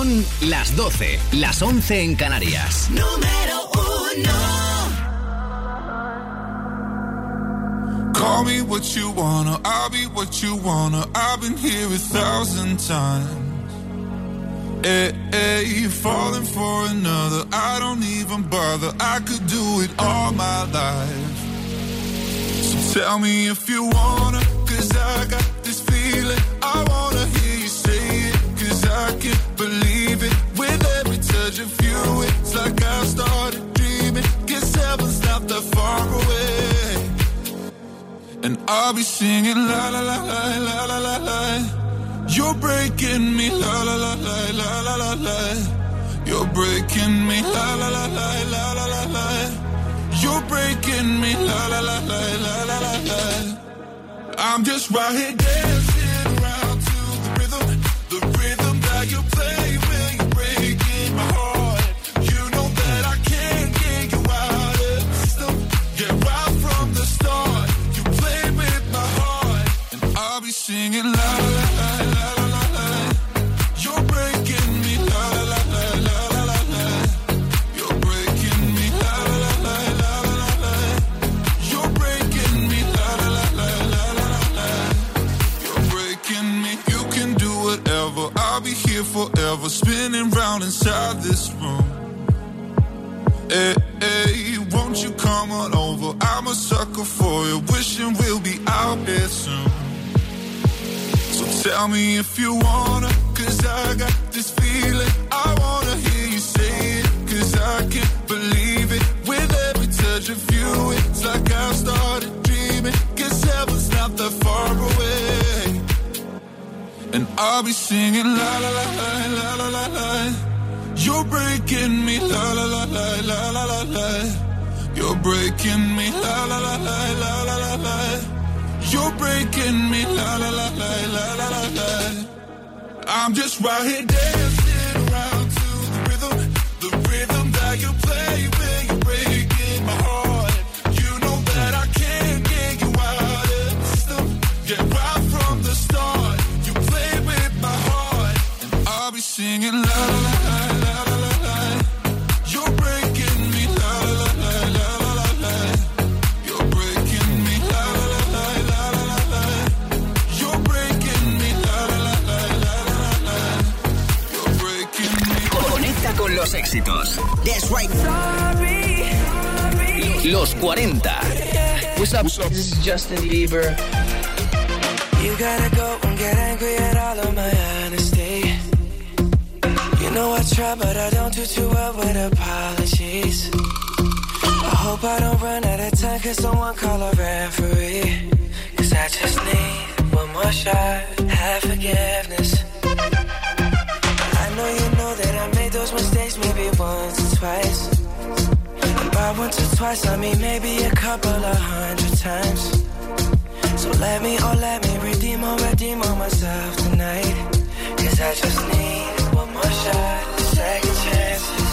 Son las 12, las 11 en Canarias. Número 1. Call me what you wanna, I'll be what you wanna. I've been here 1,000 times. Hey, hey, falling for another, I don't even bother. I could do it all my life. So tell me if you wanna, cause I got this feeling. I wanna hear you say it, cause I can't believe it. With every touch of you, it's like I've started dreaming. Guess heaven's not that far away. And I'll be singing la la la la la la la la. You're breaking me la la la la la la la la. You're breaking me la la la la la la la la. You're breaking me la la la la la la la la. I'm just right here dancing around to the rhythm that you play when you're breaking my heart. You know that I can't get you out of the system. Yeah, right from the start. I'll be singing la la la la la la la. You're breaking me la la la la la la la la. You're breaking me la la la la la la la la. You're breaking me la la la la la la la la. You're breaking me. You can do whatever. I'll be here forever, spinning round inside this room. Hey, hey, won't you come on over? I'm a sucker for you, wishing we'll be out there soon. So tell me if you wanna, cause I got this feeling. I wanna hear you say it, cause I can't believe it. With every touch of you, it's like I've started dreaming. Guess heaven's not that far away. And I'll be singing la la la la la la la la. You're breaking me la la la la la la la la. You're breaking me la la la la la la la la. You're breaking me la la la la la la la la. I'm just right here dancing around to the rhythm that you play when you're breaking my heart. You know that I can't get you out of the system. Yeah, right from the start, you play with my heart, and I'll be singing la la la la la la la. You're breaking me la la la la la la la la. You're breaking me la la la la la la la la. You're breaking me la la la la la la la la. You're breaking me. Conecta con los éxitos. That's right. Los 40. What's up? This is Justin Bieber. You gotta go and get angry at all of my honesty. You know I try, but I don't do too well with apologies. I hope I don't run out of time, cause someone call a referee. Cause I just need one more shot, have forgiveness. I know you know that I made those mistakes maybe once or twice. And by once or twice, I mean maybe a couple of 100 times. So let me redeem on myself tonight. Cause I just need one more shot, second chances.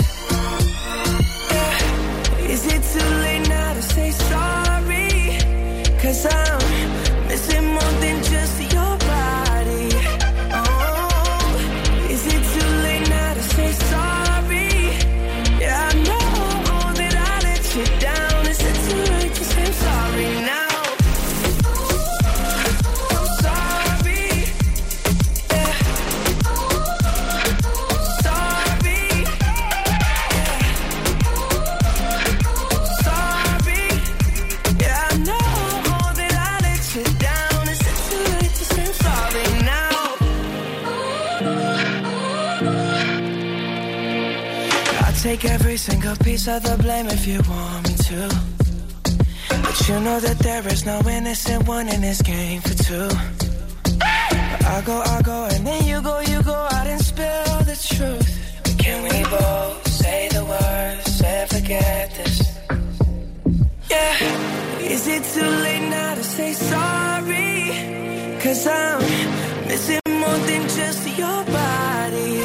Yeah. Is it too late now to say sorry? Cause I'm missing more than just your body. Oh, is it too late now to say sorry? Yeah, I know that I let you down. Is it too late to say sorry now? Take every single piece of the blame if you want me to. But you know that there is no innocent one in this game for two. But I go, and then you go out and spill the truth. But can we both say the words and forget this? Yeah. Is it too late now to say sorry? Cause I'm missing more than just your body.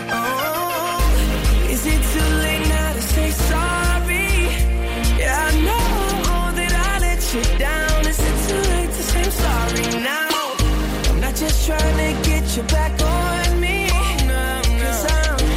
Is it too late now to say sorry? Yeah, I know that I let you down. Is it too late to say I'm sorry now? I'm not just trying to get you back on me. Cause I'm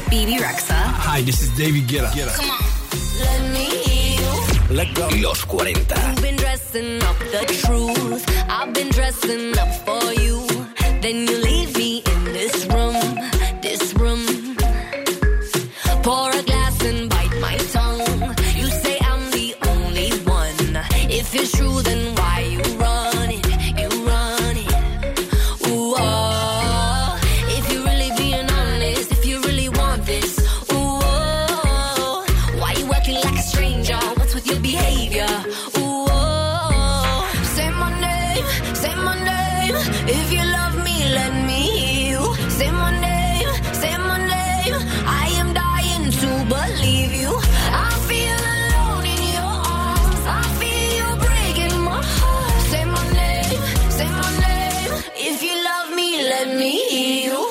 Bibi Rexha. Hi, this is David Guetta. Come on. Let me hear you. Let go. Los 40. You've been dressing up the truth. I've been dressing up for you. Then you leave me in this room. Pour a glass and bite my tongue. You say I'm the only one. If it's true, then why you run it? You run it. Ooh, oh. If you're really being honest, if you really want this, ooh, oh. Why you acting like a stranger? What's with your behavior? Ooh, oh. Say my name, say my name. If you love me, let me hear you. Say my name, say my name. I am dying to believe you. I feel alone in your arms. I feel you breaking my heart. Say my name, say my name. If you love me, let me hear you.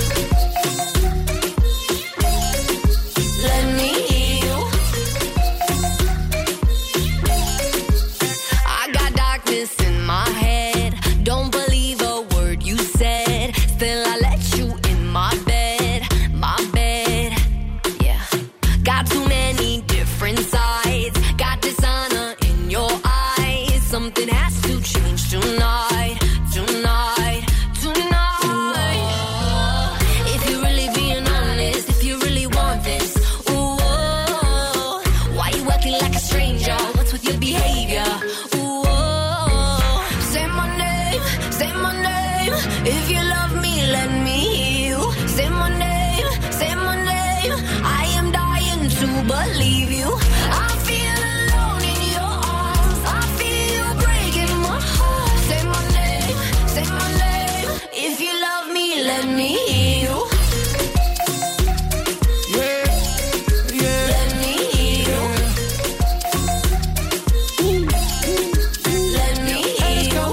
Let me hear you. I got darkness in my head. Don't believe a word you said. Still I let you in my bed. My bed. Yeah. Got too many different sides. Got dishonor in your eyes. Something has to change tonight. Tonight. Tonight. Ooh, if you're really being honest, if you really want this, ooh, oh, why you acting like a stranger? What's with your behavior? Ooh, oh, say my name, say my name. If you love me, let me hear you. Say my name, say my name. I am dying to believe you. I feel alone in your arms. I feel you breaking my heart. Say my name, say my name. If you love me, let me hear you. Yeah, yeah. Let me hear you. Let me hear you.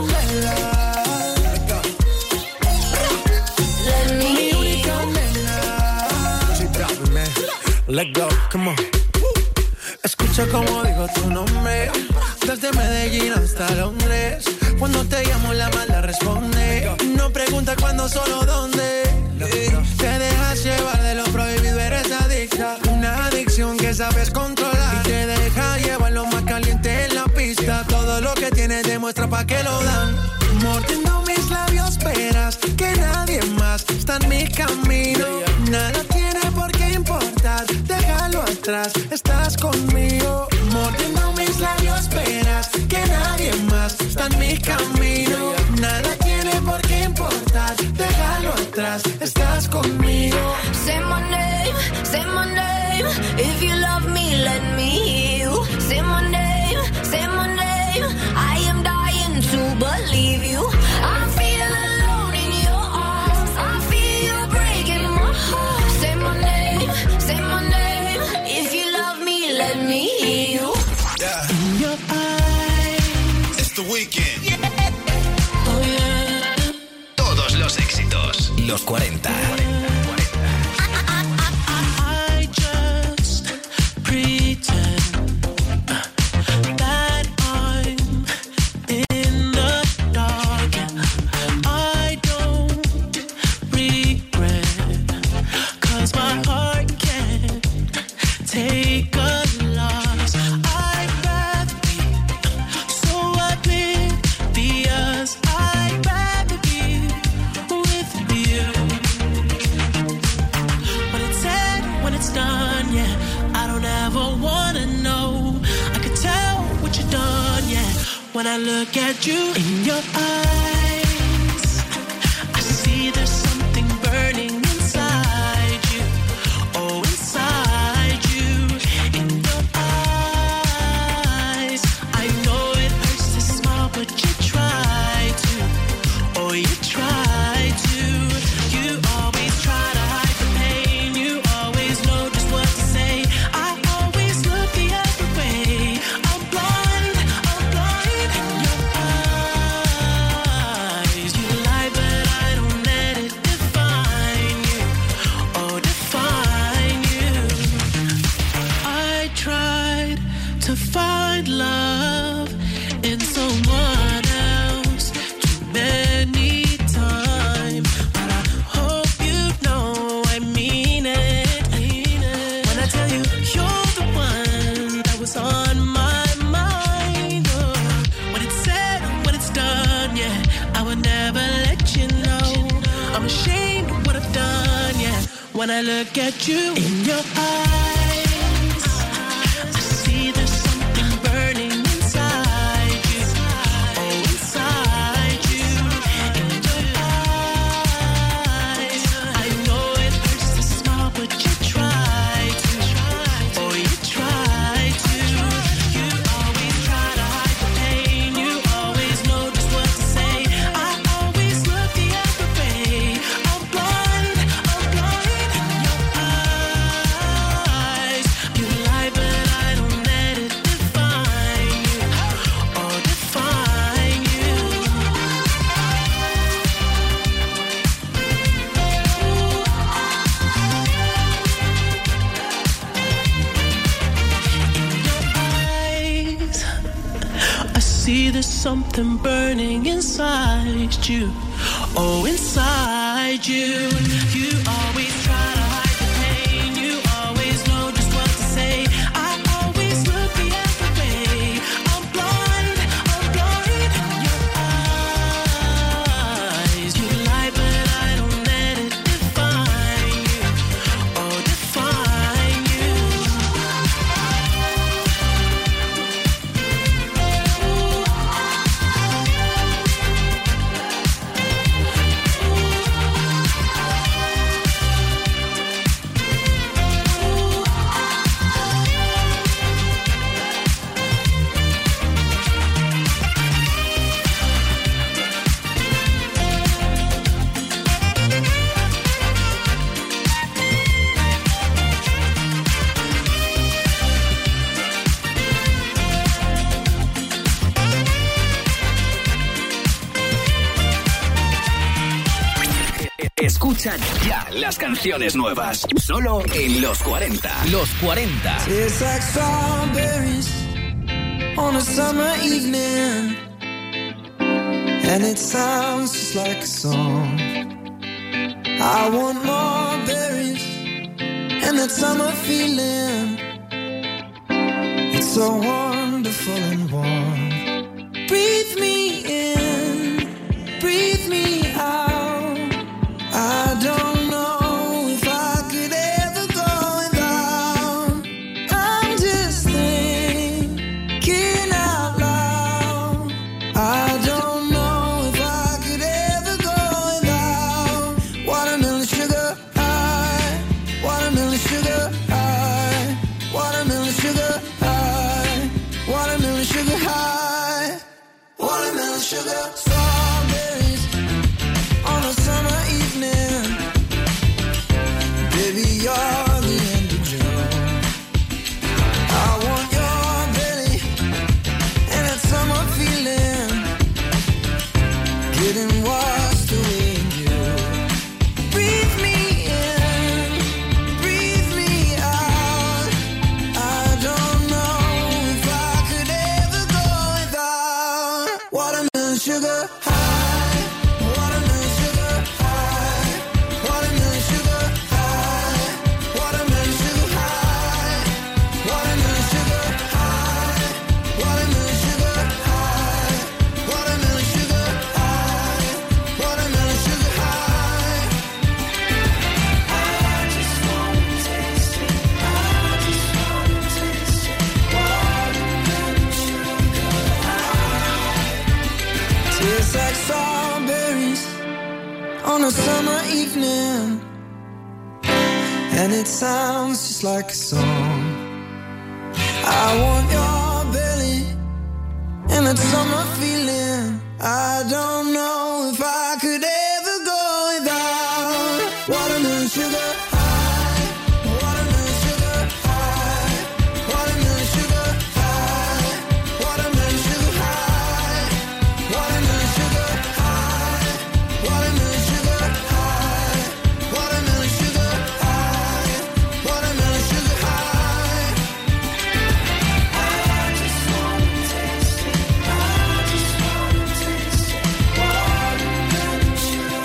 Let me hear you. Let go, come on. Escucha como digo tu nombre. Desde Medellín hasta Londres. Cuando te llamo la mala responde. No pregunta cuándo, solo dónde. Te dejas llevar de lo prohibido, eres adicta. Una adicción que sabes controlar. Y te deja llevar lo más caliente en la pista. Todo lo que tienes demuestra pa' que lo dan. Mordiendo mis labios, verás que nadie más está en mi camino. Nada tiene por qué importar, déjalo atrás, estás conmigo. Mordiendo mis labios, verás que nadie más está en mi camino. Nada tiene por qué importar, déjalo atrás, estás conmigo. Say my name, say my name. If you love me, let me hear you. Say my name, say my name. I am dying to believe you. I feel alone in your arms. I feel you breaking my heart. Say my name, say my name. If you love me, let me hear you. Yeah. In your eyes. It's the weekend. Yeah. Oh yeah. Todos los éxitos. Los 40. I just pretend that I'm in the dark. I don't regret, 'cause my heart can't take a loss. I'd rather be so oblivious. I'd rather be with you. When it's said, when it's done, yeah, I don't ever wanna know. I could tell what you've done, yeah. When I look at you in your eyes, I see there's something burning inside you. Oh, inside you. In your eyes, I know it hurts to smile, but you try to. Oh, you try to. You always try to hide the pain. You always know just what to say. I always look the other way. I'm blind in your eyes. You lie, but I don't let it I'm ashamed of what I've done, yeah. When I look at you in your eyes, I see there's something burning inside you. Oh, inside you. In your eyes, I know it hurts to smile, but you try to. Oh, you try to. You always try to hide the pain. You always know just what to say. I always look the other way. I'm blind in your eyes. You lie, but I don't let it define you. Oh, define you. Eyes, I see there's something burning inside you. Oh, inside you. You always try to hide the pain. You always know just what to say. I always look the other way. I'm blind in your eyes. You lie, but I don't let it define you. Oh, define you. Escucha ya las canciones nuevas. Solo en Los 40. Los 40. It's like strawberries on a summer evening, and it sounds just like a song. I want more berries and that summer feeling. It's so wonderful and warm. Breathe me in, breathe me out. I don't know if I could ever go without. I'm just thinking out loud. I don't know if I could ever go without watermelon sugar high, watermelon sugar high, watermelon sugar high, watermelon sugar high, watermelon sugar. Strawberries on a summer evening. Baby, you're the end of June. I want your belly and that summer feeling, getting washed away in you. Breathe me in, breathe me out. I don't know if I could ever go without watermelon sugar high, watermelon sugar high, watermelon sugar high, watermelon sugar high, watermelon sugar high, watermelon sugar high, watermelon sugar high, watermelon sugar high. I just wanna taste it. I just wanna taste it. Watermelon sugar high. Tastes like strawberries on a summer evening, and it sounds just like a song. I want your belly and that summer feeling. I don't know if I could ever go without watermelon sugar high, watermelon sugar high, watermelon sugar high, watermelon sugar high, watermelon sugar high, watermelon sugar high, watermelon sugar high, watermelon sugar high. I just wanna taste it. I just wanna taste it. Watermelon sugar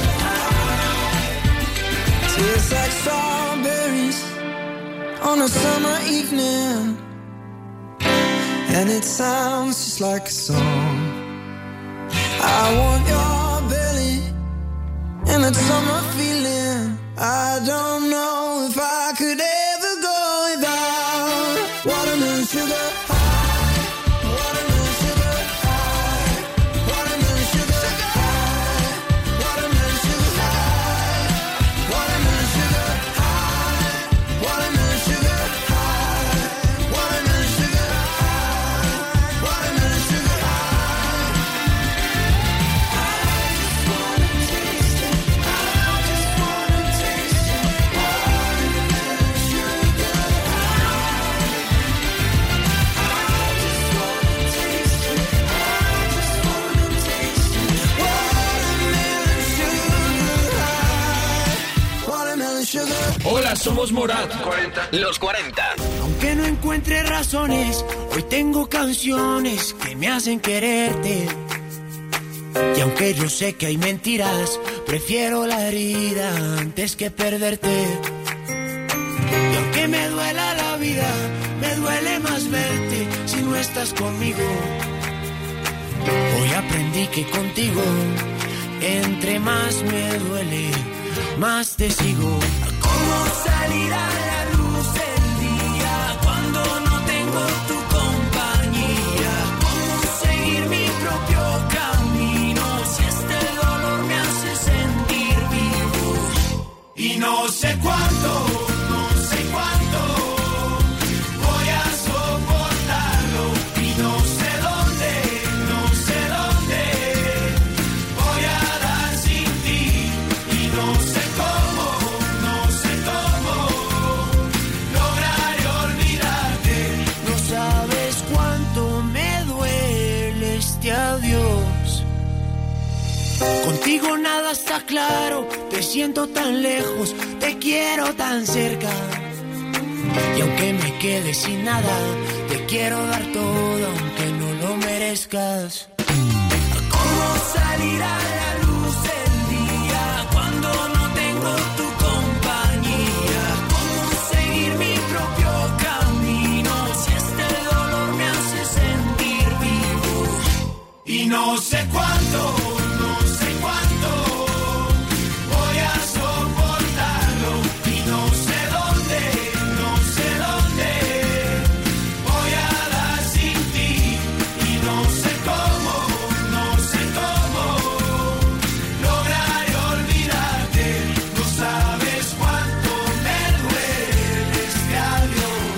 high. Tastes like strawberries on a summer evening, and it sounds just like a song. I want your belly and that summer feeling. I don't know if I could ever go without watermelon sugar high, watermelon sugar high, watermelon sugar high, watermelon sugar high, watermelon sugar high, watermelon sugar high, watermelon sugar high, watermelon sugar high. I just wanna taste it. I just wanna taste it. Watermelon sugar high. I just wanna taste it. I just wanna taste it. Watermelon sugar high. Watermelon sugar. Hola, somos Morat. Los 40. Aunque no encuentre razones, hoy tengo canciones que me hacen quererte. Y aunque yo sé que hay mentiras, prefiero la herida antes que perderte. Y aunque me duela la vida, me duele más verte si no estás conmigo. Hoy aprendí que contigo, entre más me duele, más te sigo. ¿Cómo salir a la luz del día cuando no tengo tu compañía? ¿Cómo seguir mi propio camino si este dolor me hace sentir vivo? Y no sé cuánto voy a soportarlo. Y no sé dónde voy a dar sin ti. Y no sé cómo lograré olvidarte. No sabes cuánto me duele este adiós. Contigo nada está claro, te siento tan lejos, te quiero tan cerca. Y aunque me quede sin nada, te quiero dar todo aunque no lo merezcas. ¿Cómo salir a la luz del día cuando no tengo tu compañía? ¿Cómo seguir mi propio camino si este dolor me hace sentir vivo? Y no sé cuánto voy a soportarlo. Y no sé dónde voy a dar sin ti. Y no sé cómo lograré olvidarte. No sabes cuánto me duele este adiós.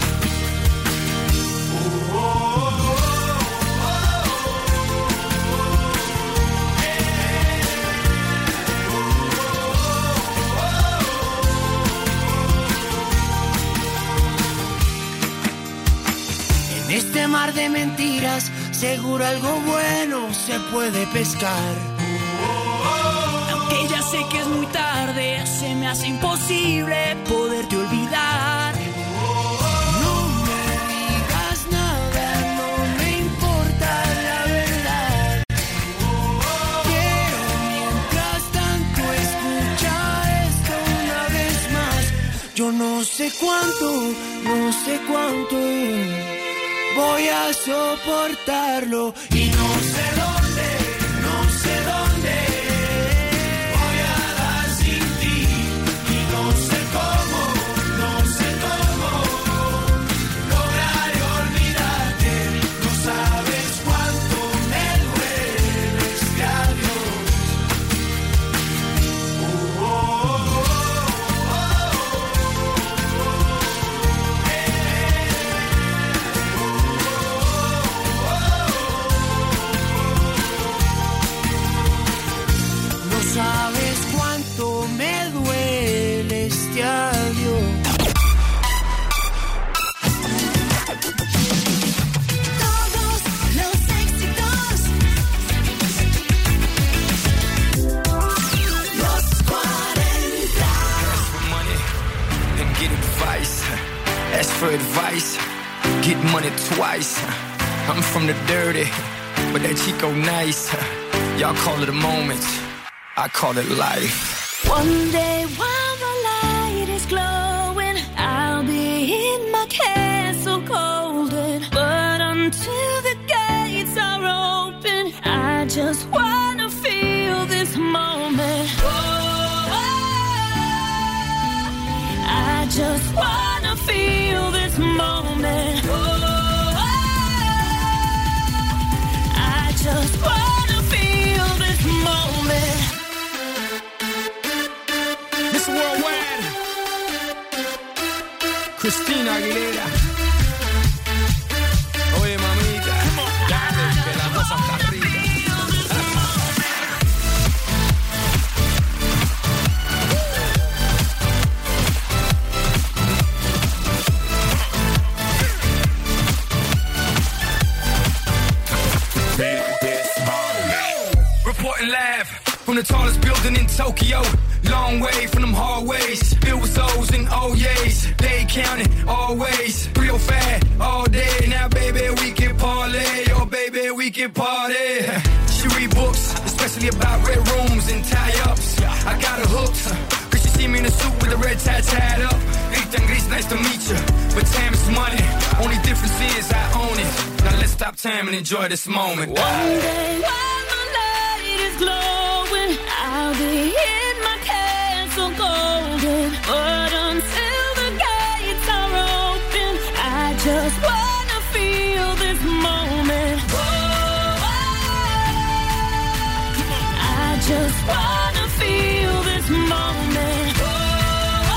En este mar de mentiras, seguro algo bueno se puede pescar. Aunque ya sé que es muy tarde, se me hace imposible poderte olvidar. No me digas nada, no me importa la verdad. Quiero mientras tanto escuchar esto una vez más. Yo no sé cuánto voy a soportarlo. Y no sé dónde voy a dar sin ti. Y no sé cómo lograré olvidarte. No sabes cuánto me duele este adiós. No sabes cuánto me duele este adiós. Todos los éxitos. Los 40. for money and get advice. Ask for advice, get money twice. I'm from the dirty, but that Chico nice. Y'all call it a moment, I call it life. One day while the light is glowing, I'll be in my castle golden. But until the gates are open, I just wanna feel this moment. Oh, Christina Aguilera. Oye, mamita, dale, que la cosa está rica. Reporting live from the tallest building in Tokyo. Long way from them hallways, filled with O's and O's. They counting always, real fat all day. Now baby we can parlay, oh baby we can party. She read books, especially about red rooms and tie-ups. I got her hooked, cause she see me in a suit with the red tie tied up. Ethan Gris, nice to meet you, but time is money. Only difference is I own it. Now let's stop time and enjoy this moment. One day while the light is glowing, I'll be in my castle golden. But until the gates are open, I just wanna feel this moment. Whoa, I just wanna feel this moment. Whoa,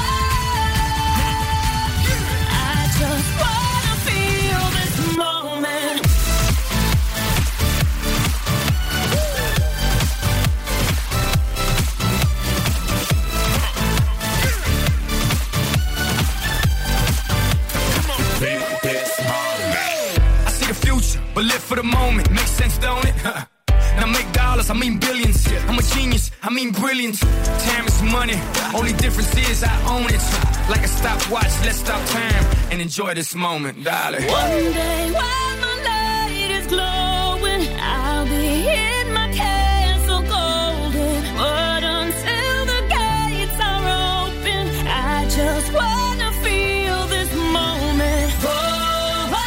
I just wanna feel this moment. I see the future, but live for the moment. Makes sense, don't it? Now make dollars, I mean billions. I'm a genius, I mean brilliant. Time is money, only difference is I own it. Like a stopwatch, let's stop time and enjoy this moment, darling. One day while my light is glowing, I'll be in my castle golden. But until the gates are open, I just wanna feel this moment. Oh,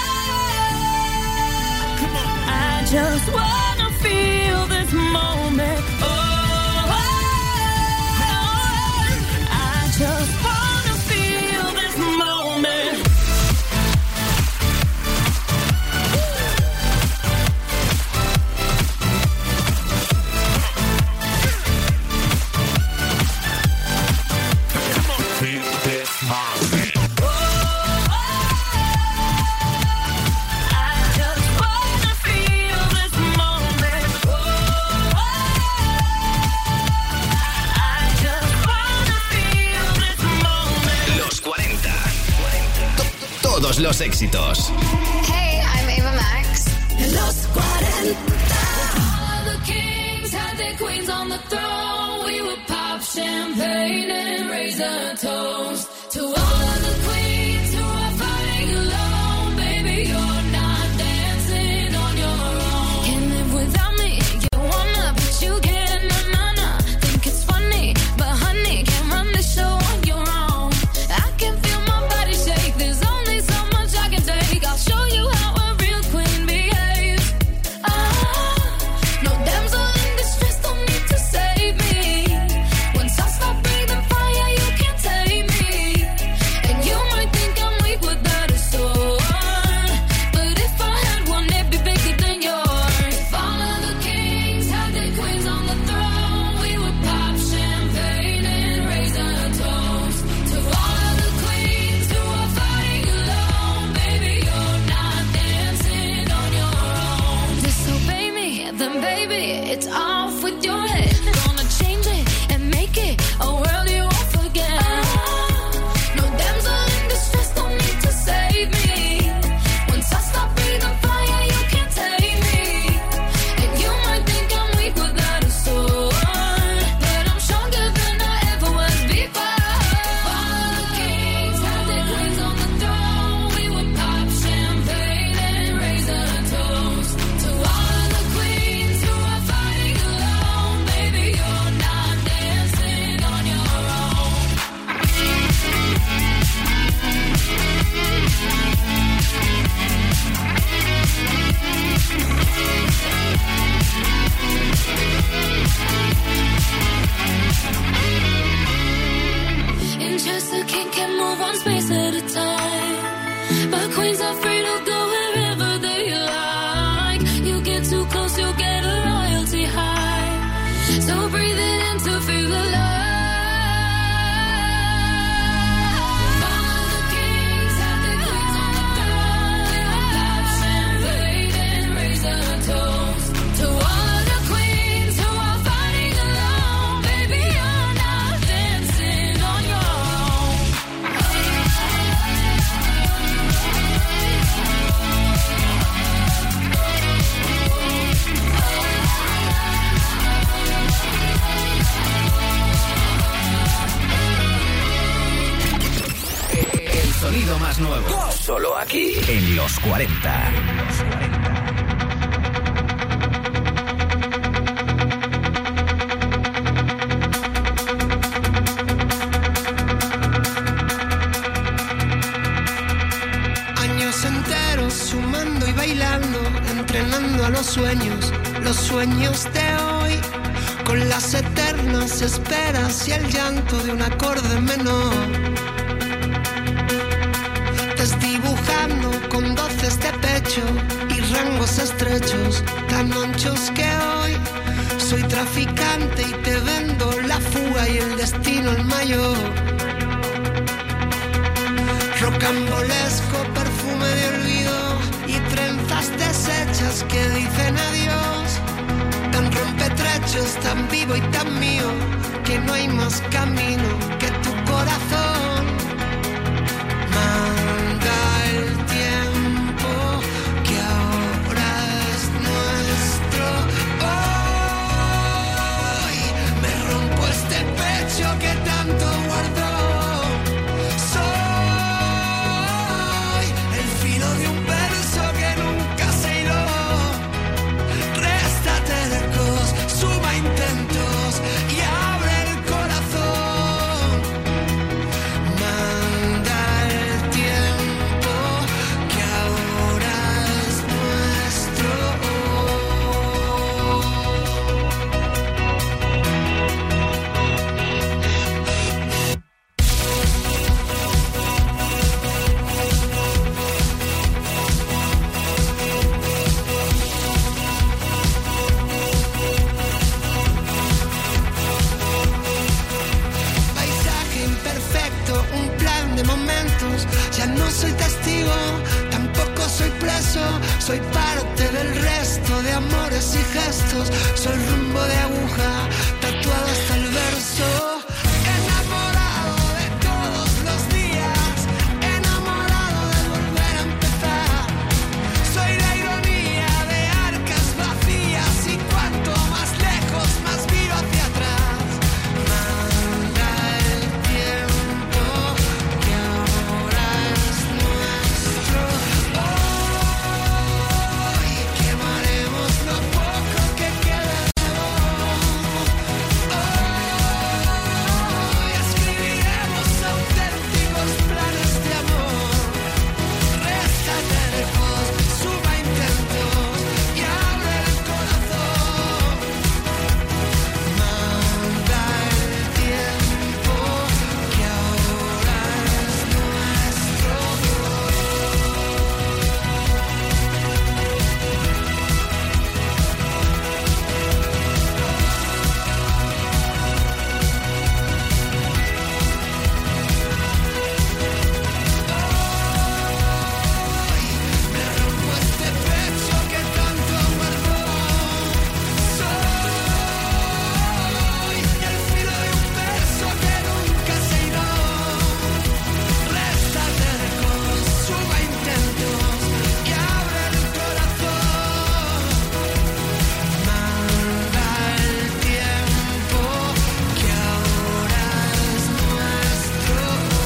I just wanna feel this moment. Oh, I just wanna feel this moment. Todos los éxitos. Hey, I'm Ava Max. Los 40. All the kings had their queens on the throne. We would pop champagne and raise a toast to all of the queens who are fighting alone. Baby, you're not dancing on your own. Can't live without me. You wanna, but you can't. Na. Think it's funny, but honey, can't run the show on your own. I can feel my body shake. There's only so much I can take. I'll show you how a real queen behaves. No damsel in distress, don't need to save me. Once I stop breathing fire, you can't take me. And you might think I'm weak without a sword, but if I had one, it'd be bigger than yours. If all of the kings had their queens on the throne, we would pop champagne and raise a toast to all of the queens who are fighting alone. Baby, you're not dancing on your own. Disobey me, then baby, it's off with your head. Gonna change it and make it a world you won't forget. No damsel in distress, don't need to save me. Once I stop breathing fire, you can't take me. And you might think I'm weak without a sword, but I'm stronger than I ever was before. All the kings had their queens on the throne. We would pop champagne and raise a toast to all of the queens who are fighting alone. Baby, you're not dancing on your own. aquí en Los 40. Años enteros sumando y bailando, entrenando a los sueños de hoy, con las eternas esperas y el llanto de un acorde menor. Desdibujando con doces de pecho y rangos estrechos, tan anchos que hoy soy traficante y te vendo la fuga y el destino el mayor. Rocambolesco perfume de olvido y trenzas deshechas que dicen adiós. Tan rompetrechos, tan vivo y tan mío, que no hay más camino que tu corazón. Manda el tiempo que ahora es nuestro. Hoy me rompo este pecho que tanto guardó. Soy el filo de un verso que nunca se hiló. Réstate lejos, suma intentos y abre el corazón. Manda el tiempo que ahora es nuestro. Paisaje imperfecto, un plan de momentos. Ya no soy testigo, tampoco soy preso. Soy parte del resto de amores y gestos. Soy rumbo de aguja, tatuado hasta el verso. Enamorado de todos los días, enamorado de volver a empezar. Soy la ironía de arcas vacías y cuanto más lejos, más miro hacia atrás. Manda el tiempo que ahora es nuestro. Hoy quemaremos lo poco que queda de vos. Hoy escribiremos auténticos planes de amor. Réstate lejos, suma intentos y abre el corazón. Manda el tiempo que ahora es nuestro. Me rompo este pecho que tanto guardó. Soy el filo de un verso que nunca se irá. Réstate lejos, suma intentos y abre el corazón. Manda el tiempo que ahora es nuestro.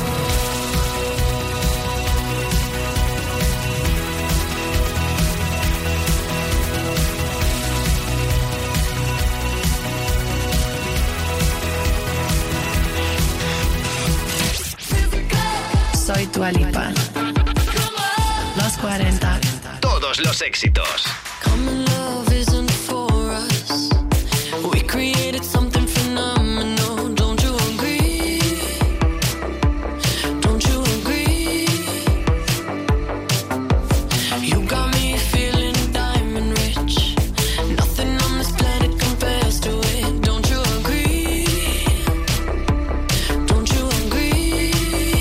Soy Dua Lipa. Los 40. Todos los éxitos. Common love isn't for us. We created something phenomenal. Don't you agree? Don't you agree? You got me feeling diamond rich. Nothing on this planet compares to it. Don't you agree? Don't you agree?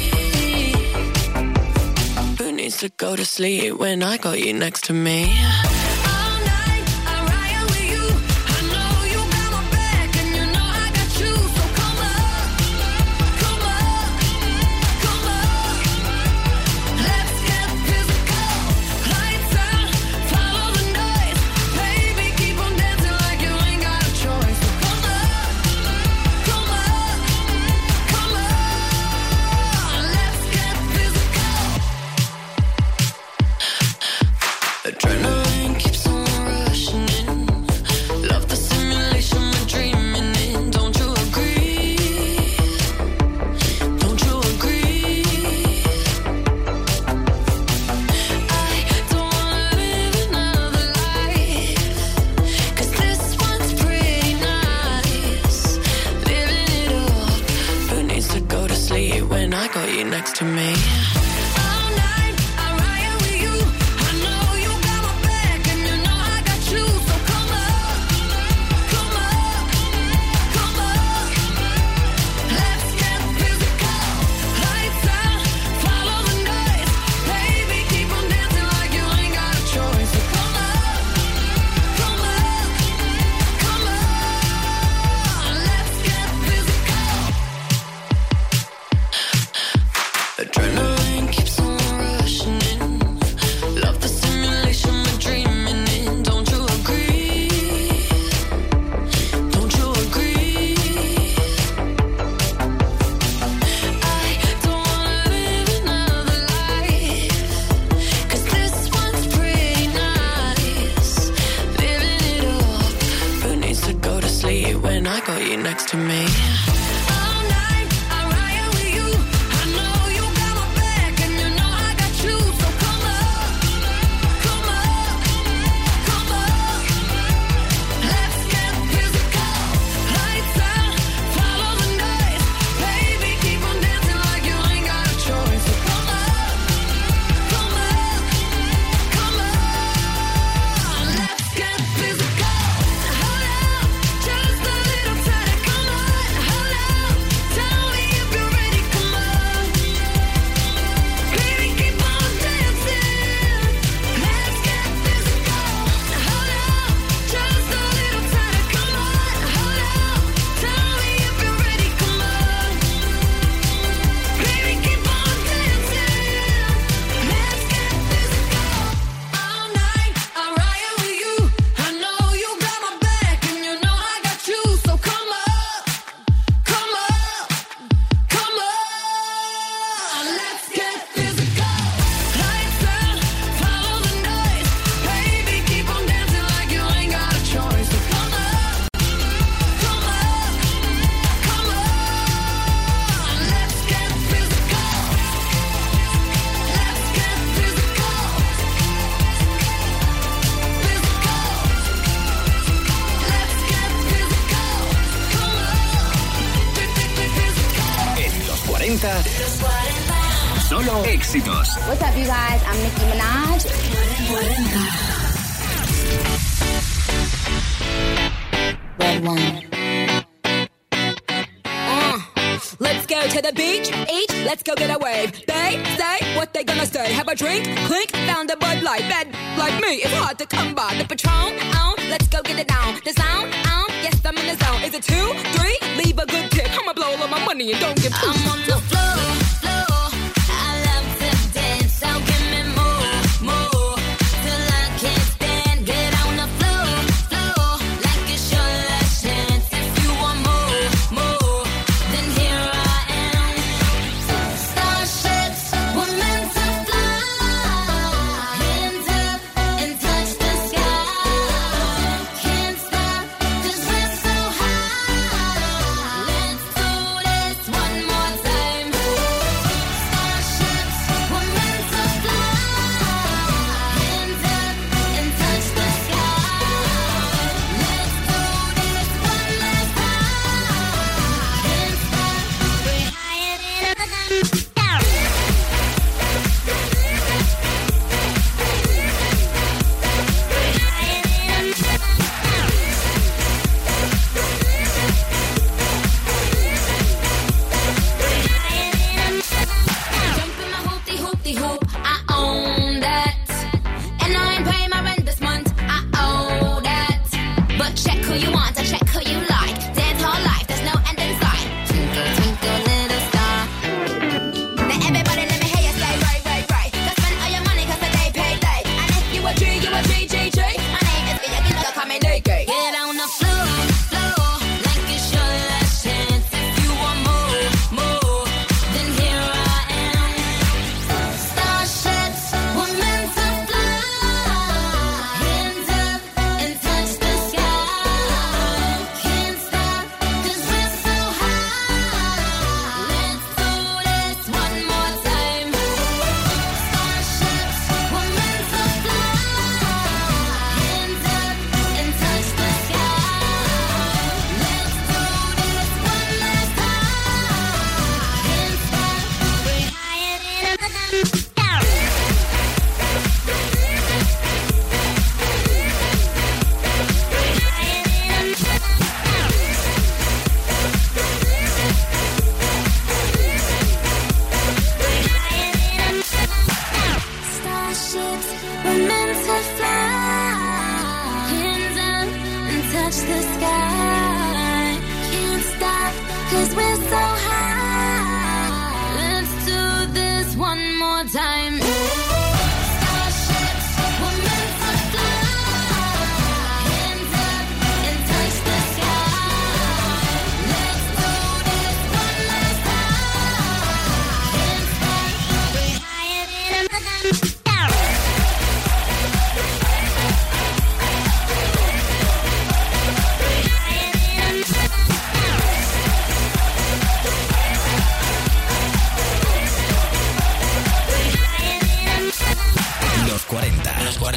Who needs to go to sleep when I got you next to me? All night, I ride with you. I know you got my back, and you know I got you. So come on, come on, come on. Let's get physical. Lights out, follow the noise. Baby, keep on dancing like you ain't got a choice. So come on, come on, come on. Let's get physical. I got you next to me. Next to me. Solo éxitos. What's up, you guys? I'm Nicki Minaj. Red one. Let's go to the beach, eat, let's go get a wave. They say what they gonna say. Have a drink, clink, found a Bud Light. Bad like me, it's hard to come by. The Patron, let's go get it down. The sound, yes, I'm in the zone. Is it 2, 3? Leave a good tip. I'ma blow all of my money and don't give two. I'm on the floor. I love to dance, so give me more, till I can't stand. Get on the floor, like it's your last chance. If you want more, then here I am. Starships were meant to fly. Hands up and touch the sky. Can't stop 'cause we're so high. Let's do this one more time. Starships were meant to fly. Hands up and touch the sky. Let's do this one last time. Can't stop, we're higher than a Jump in my hoopty hoop, I own that. And I ain't paying my rent this month, I owe that. But check who you want, I check who you like. Dance all life, there's no end in sight. Twinkle, twinkle, little star. Now everybody let me hear you say right. Go spend all your money 'cause the day paid late. And if you a G, my name is Villa, you know, call me Nikki. Get on the floor, like it's your last chance. If you want more, then here I am. Starships were meant to fly. Hands up and touch the sky. Can't touch the sky. Can't stop, 'cause we're so high. Let's do this one more time. Starships, we're meant to fly. Hands up and touch the sky. Let's do this one last time. Can't stop, we're higher than a Los 40.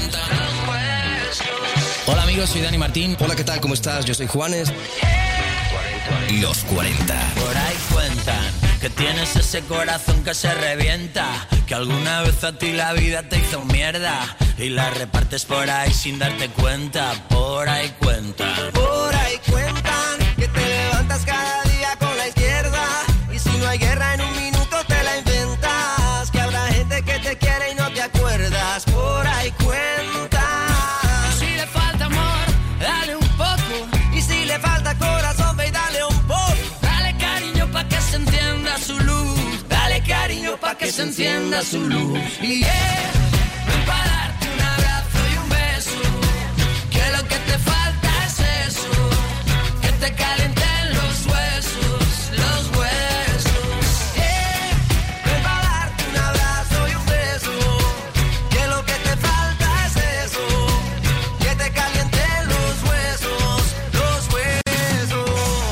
Hola amigos, soy Dani Martín. Hola, ¿qué tal? ¿Cómo estás? Yo soy Juanes. Los 40. Por ahí cuentan que tienes ese corazón que se revienta, que alguna vez a ti la vida te hizo mierda y la repartes por ahí sin darte cuenta. Por ahí cuentan. Por ahí cuentan que te levantas cada día con la izquierda y si no hay guerra en un minuto te la inventas, que habrá gente que te quiere y no te acuerdas. Por ahí cuentan. Si le falta amor, dale un poco, y si le falta corazón, ve y dale un poco. dale cariño pa' que se encienda su luz, dale cariño pa' que se encienda su luz. Y ven pa' darte un abrazo y un beso, que lo que te falta es eso, que te calienten los huesos, los huesos. Ven pa' darte un abrazo y un beso, que lo que te falta es eso, que te calienten los huesos, los huesos.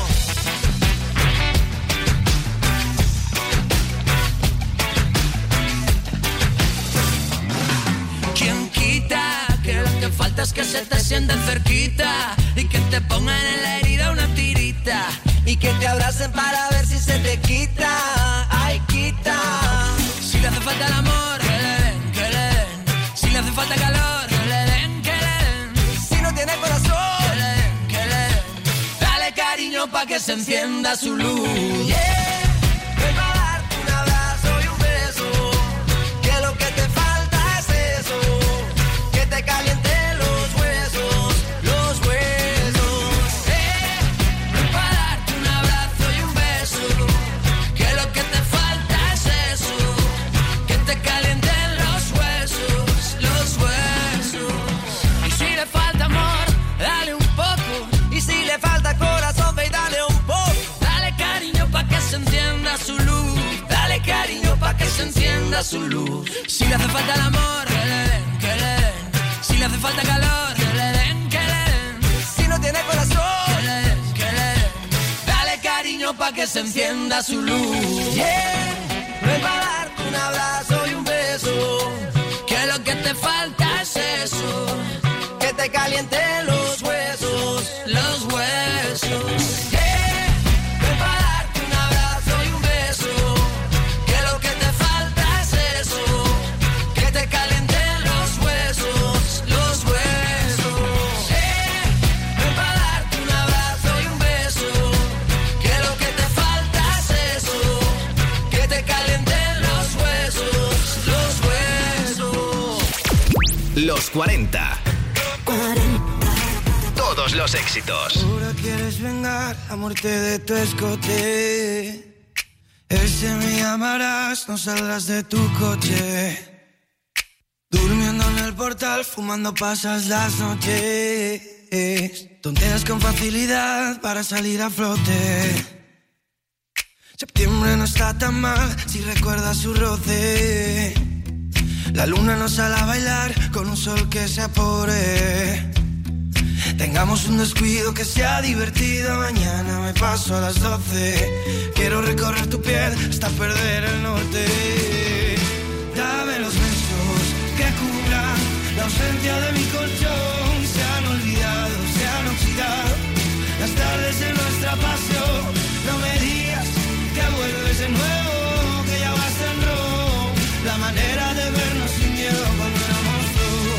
¿Quién quita que lo que falta es que se te sienten cerquita y que te pongan en la herida una tirita Y que te abracen para ver si se te quita, ay quita. Si le hace falta el amor, que le den, que le den. Si le hace falta calor, que le den, que le den. Si no tiene corazón, que le den, que le den. Dale cariño pa' que se encienda su luz. ven pa' darte un abrazo y un beso, que lo que te falta es eso, que te calienten los huesos, los huesos. Ven pa' darte un abrazo y un beso, que lo que te falta es eso, que te calienten los huesos, los huesos. Y si le falta amor, dale un poco, Y si le falta corazón, ve y dale un poco. dale cariño pa' que se encienda su luz, dale cariño pa' que se encienda su luz. Si le hace falta el amor, que le den, que le den. Si le hace falta calor, que le den, que le den. Si no tiene corazón, que le den, que le den. Dale cariño pa' que se encienda su luz. ven pa' darte un abrazo y un beso, Que lo que te falta es eso, que te calienten los huesos, los huesos. ven pa' darte un abrazo y un beso, que lo que te falta es eso, que te calienten los huesos, los huesos. Ven pa' darte un abrazo y un beso, que lo que te falta es eso, que te calienten los huesos, los huesos. Los 40. Todos los éxitos. Ahora quieres vengar la muerte de tu escote. Ese me llamarás, no saldrás de tu coche. Durmiendo en el portal, fumando pasas las noches. Tonteas con facilidad para salir a flote. Septiembre no está tan mal si recuerdas su roce. La luna nos sale a bailar con un sol que se apore. Tengamos un descuido que sea divertido. Mañana me paso a las 12. Quiero recorrer tu piel hasta perder el norte. Dame los besos que cubran la ausencia de mi colchón. Se han olvidado, se han oxidado las tardes de nuestra pasión. No me digas que vuelves de nuevo, que ya vas en rojo. La manera de vernos sin miedo cuando éramos dos.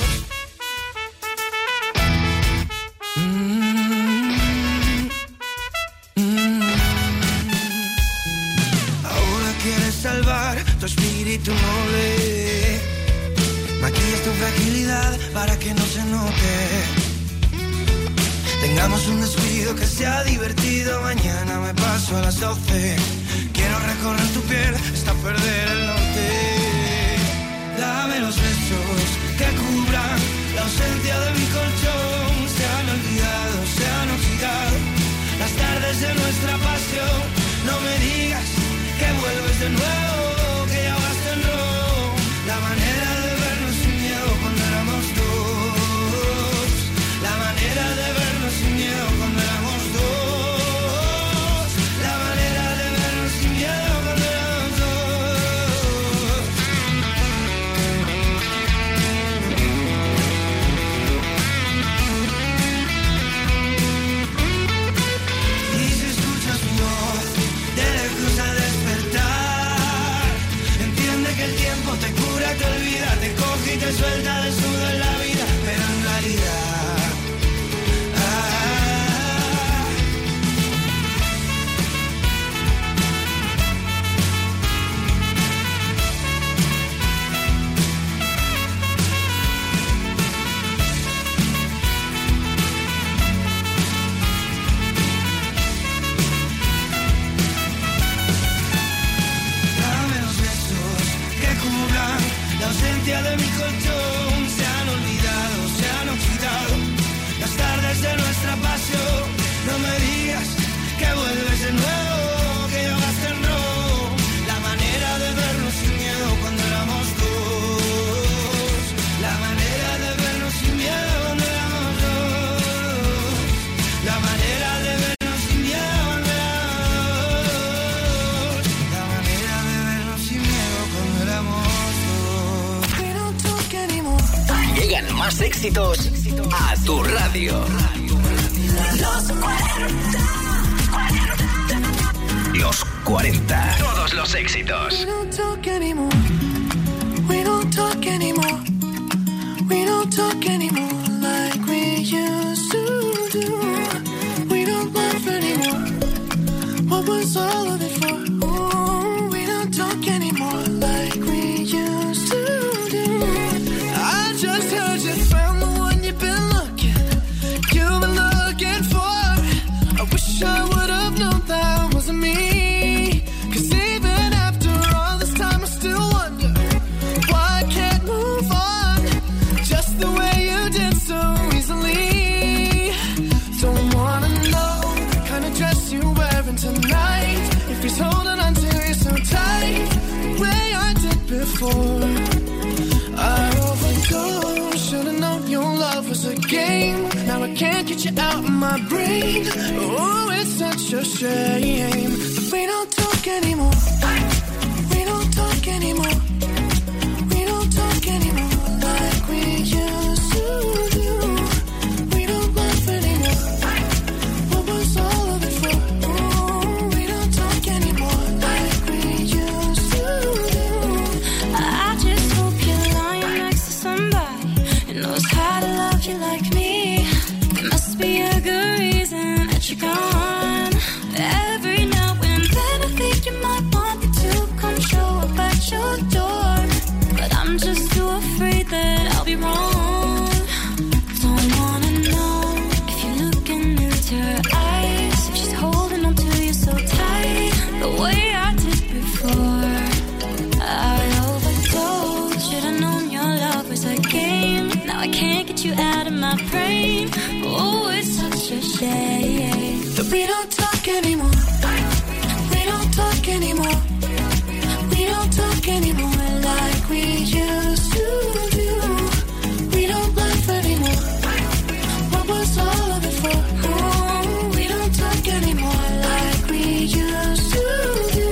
Ahora quieres salvar tu espíritu noble. Maquillas tu fragilidad para que no se note. Tengamos un descuido que sea divertido. Mañana me paso a las 12. Quiero recorrer tu piel hasta perder el norte. Dame los besos que cubran la ausencia de mi colchón. Se han olvidado, se han oxidado las tardes de nuestra pasión. No me digas que vuelves de nuevo, que ya basta en rojo. La manera de vernos sin miedo cuando éramos dos. La manera de vernos sin miedo cuando éramos dos. La manera de vernos sin miedo cuando éramos dos. Y si escuchas mi voz de lejos al despertar, entiende que el tiempo te cura, te olvida, te coge y te suelta desnudo en la vida, pero en realidad la ausencia de mi colchón. Se han olvidado, se han oxidado las tardes de nuestra pasión. No me digas que vuelves de nuevo, que ya basta en rojo. La manera de vernos sin miedo cuando éramos dos. La manera de vernos sin miedo cuando éramos dos. La manera de vernos sin miedo cuando éramos dos. La manera de vernos sin miedo cuando éramos. Llegan más éxitos a tu radio. Los 40. Todos los éxitos. We don't talk anymore. We don't talk anymore. We don't talk anymore like we used to do. We don't laugh anymore. What was all of it for? Ooh, we don't talk anymore like we used to do. I just heard you found the one you've been looking for. I wish I would have known that wasn't me. 'Cause even after all this time I still wonder why I can't move on just the way you did so easily. Don't wanna know the kind of dress you're wearing tonight, if he's holding on to you so tight, the way I did before. I overdosed, should've known your love was a game. Now I can't get you out of my brain. Oh, it's such a shame that we don't talk anymore. We don't talk anymore. We don't talk anymore like we used to do. We don't laugh anymore. What was all of it for? Oh, we don't talk anymore like we used to do. I just hope you're lying next to somebody who knows how to love you like me. There must be a good reason that you're gone. Every now and then I think you might want me to come show up at your door, but I'm just too afraid that I'll be wrong. Don't wanna know if you're looking into her eyes, if she's holding on to you so tight, the way I did before. I overdosed, should've known your love was a game. Now I can't get you out of my brain. Oh, it's such a shame that we don't talk anymore. We don't talk anymore. We don't talk anymore like we used to do. We don't laugh anymore. What was all of it for? Oh, we don't talk anymore like we used to do.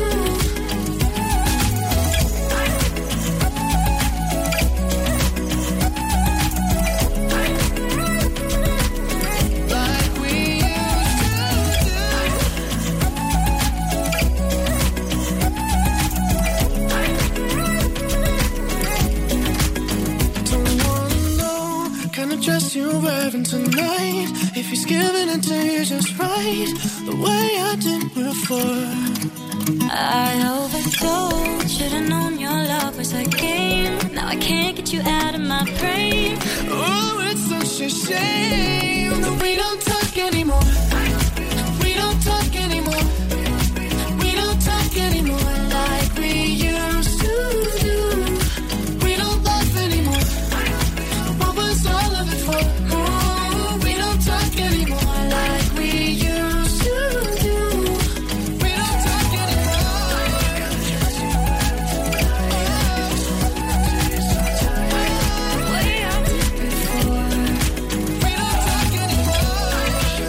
Dress you're wearing tonight, if he's giving it to you just right, the way I did before. I overdosed, should've known your love was a game. Now I can't get you out of my brain. Oh, it's such a shame No, we don't talk anymore. We don't talk anymore. We don't talk anymore like we used to do. We don't laugh anymore. What was all of it for? Oh, we don't talk anymore like we used to do. We don't talk anymore. Way out before. We don't talk anymore.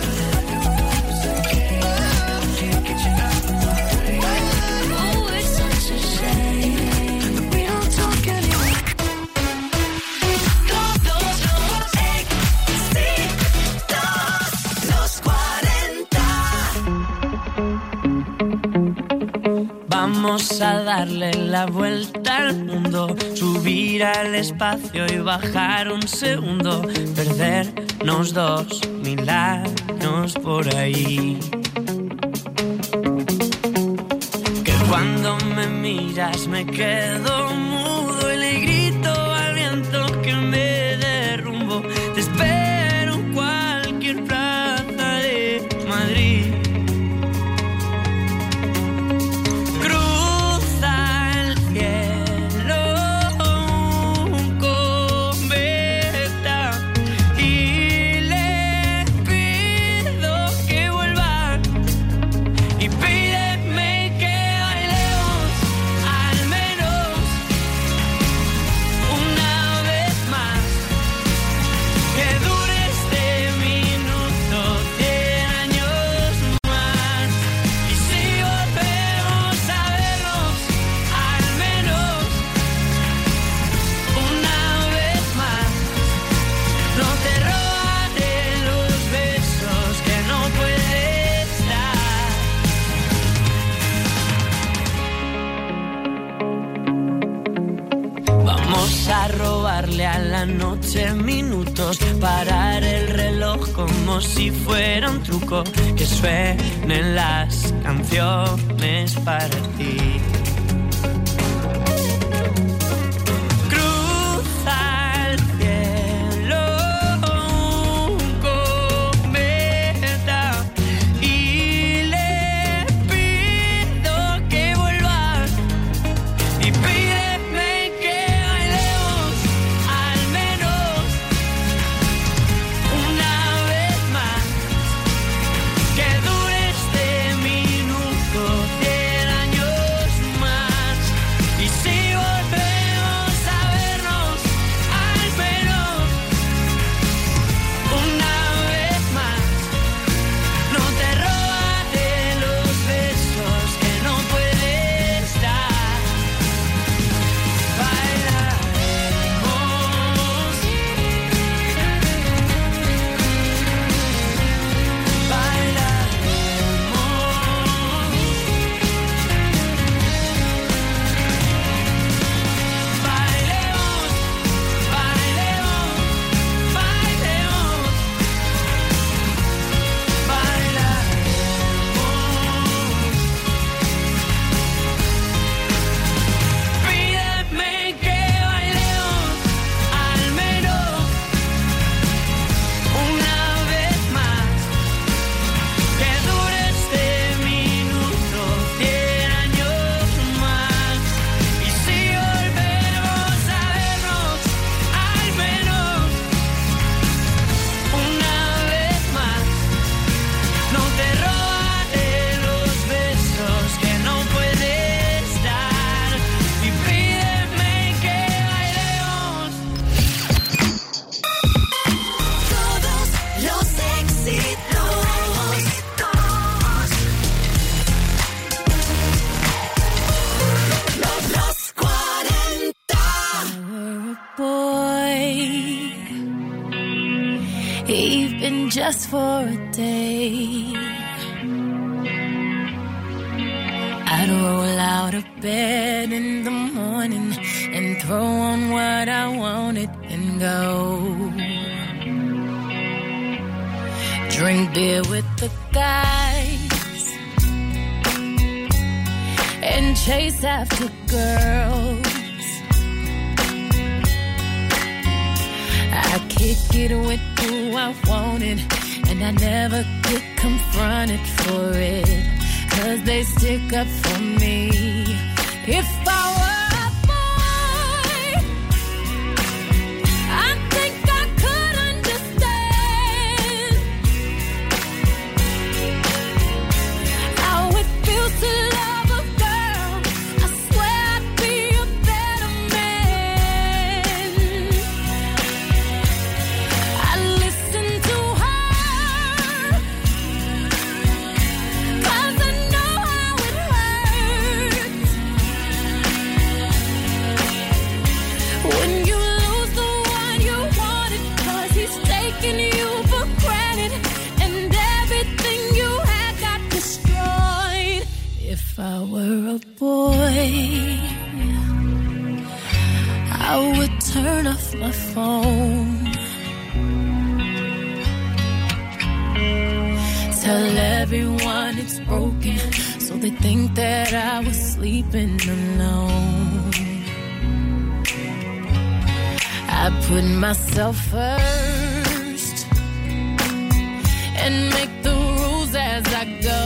Oh, it's such a shame that we don't talk anymore. Todos los éxitos, los 40. Vamos a darle la vuelta al mundo, subir al espacio y bajar un segundo, perdernos 2000 años por ahí. Que cuando me miras me quedo mudo y le grito al viento que me derrumbo. Te espero en cualquier plaza de Madrid. Cruza el cielo un cometa y le pido que vuelva y pídeme que bailemos al menos una vez más, que dure este minuto 100 años más, y si volvemos a vernos al menos una vez más, no te robaré los besos que no puedes dar. Vamos a robarle a la noche minutos, parar el reloj como si fuera un truco, que suenen las canciones para ti. Cruza el cielo un cometa y le pido que vuelvas y pídeme que bailemos al menos una vez más, que dure este minuto 100 años más, y si volvemos a vernos al menos una vez más, no te robaré los besos que no puedes dar. Bailaremos, pídeme que bailemos al menos una vez más, que dure este minuto 100 años más, y si volvemos a vernos al menos una vez más, no te robaré los besos que no puedes dar, y pídeme que bailemos. Todos los éxitos, los 40. Boy, even just for a day, I'd roll out of bed in the morning and throw on what I wanted and go drink beer with the guys and chase after girls. I kick it with who I wanted and I never get confronted for it, 'cause they stick up for me. If I were a boy, I think I could understand how it feels to love a girl. I swear I'd be a better man. I listen to her, 'cause I know how it hurts when you lose the one you wanted, 'cause he's taking you for granted, and everything you had got destroyed. If I were a boy, I would turn off my phone, tell everyone it's broken, so they think that I was sleeping alone. I put myself first and make the rules as I go,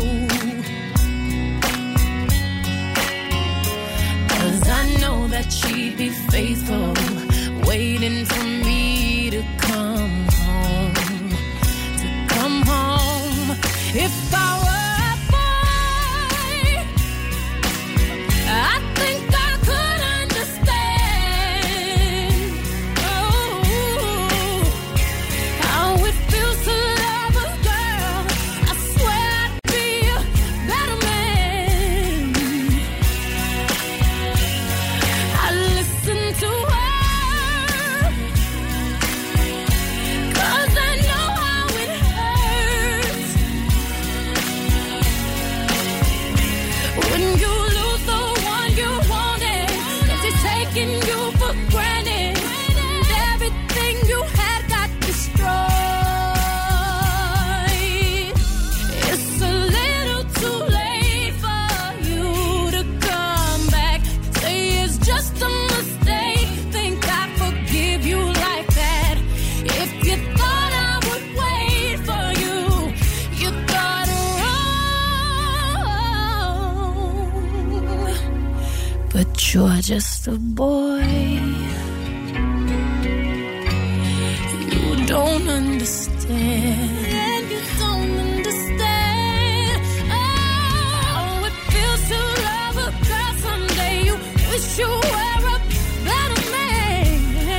'cause I know that she'd be faithful, waiting for me to come home, to come home. If I were a boy, I think I could understand, oh, how it feels to love a girl. I swear I'd be a better man. I listen to her, 'cause I know how it hurts when you lose the one you wanted, 'cause he's taking you for granted, and everything you had got destroyed. It's a little too late for you to come back, say it's just a mistake, think I forgive you like that. If you thought I would wait for you, you thought wrong. But you're just a boy, you don't understand. You don't understand. Oh, it feels to love a girl someday. You wish you were a better man.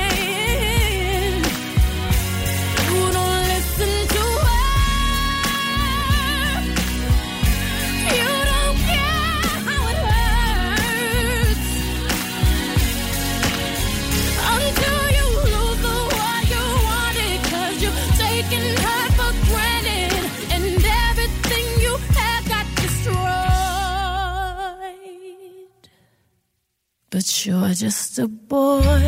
You don't listen to her. You don't care how it hurts until you lose the one you wanted, 'cause you're taking her for granted, and everything you had got destroyed. But you're just a boy.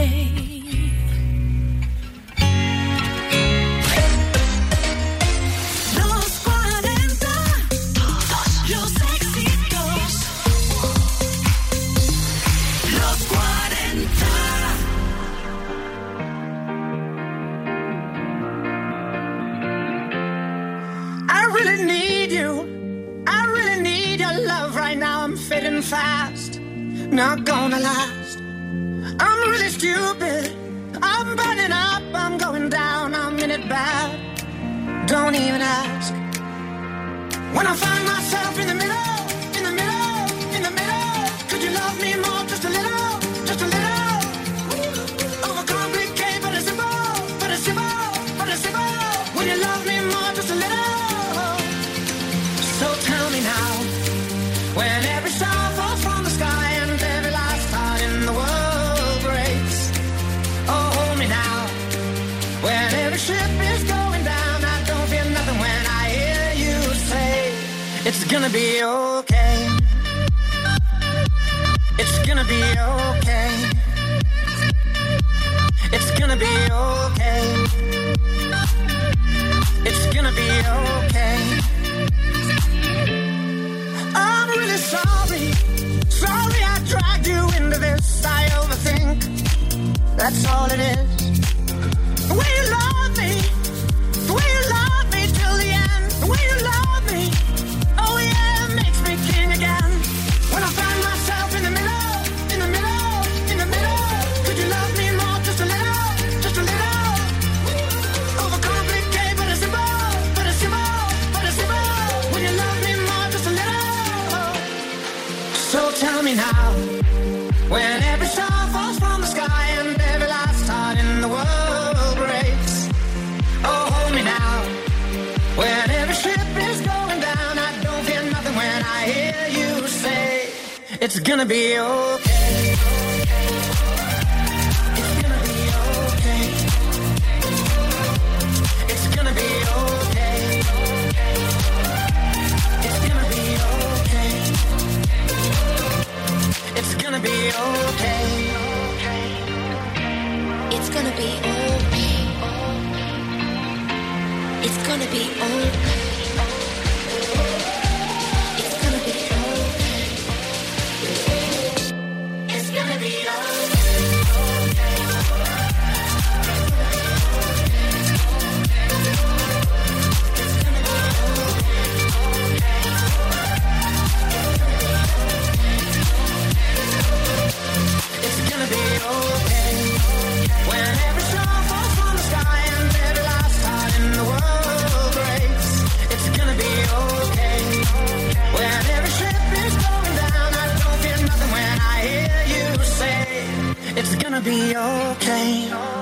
Los 40, todos los éxitos. Los 40. I really need you. I really need your love right now. I'm fading fast, not gonna last. I'm really stupid. I'm burning up. I'm going down. I'm in it bad. Don't even ask. When I find myself in the middle, in the middle, in the middle, could you love me more? Just a little, just a little. Overcomplicate, but it's simple, but it's simple, but it's simple. When you love me more, just a little. So tell me now, when every star falls from the sky and every last heart in the world breaks. Oh, hold me now, when every ship is going down, I don't feel nothing when I hear you say, it's gonna be okay. It's gonna be okay. It's gonna be okay. It's gonna be okay. I'm really sorry. Sorry I dragged you into this. I overthink. That's all it is. The way you love me, the way you love me me now. When every star falls from the sky and every last heart in the world breaks. Oh, hold me now. When every ship is going down, I don't fear nothing when I hear you say, it's gonna be okay. It's gonna be okay. It's gonna be okay. It's gonna be okay. It's gonna be okay. It's gonna be okay. It's gonna be okay. It's gonna be okay. It's gonna be It's gonna be okay. When every star falls from the sky and every last heart in the world breaks. It's gonna be okay. When every ship is going down, I don't fear nothing when I hear you say, it's gonna be okay.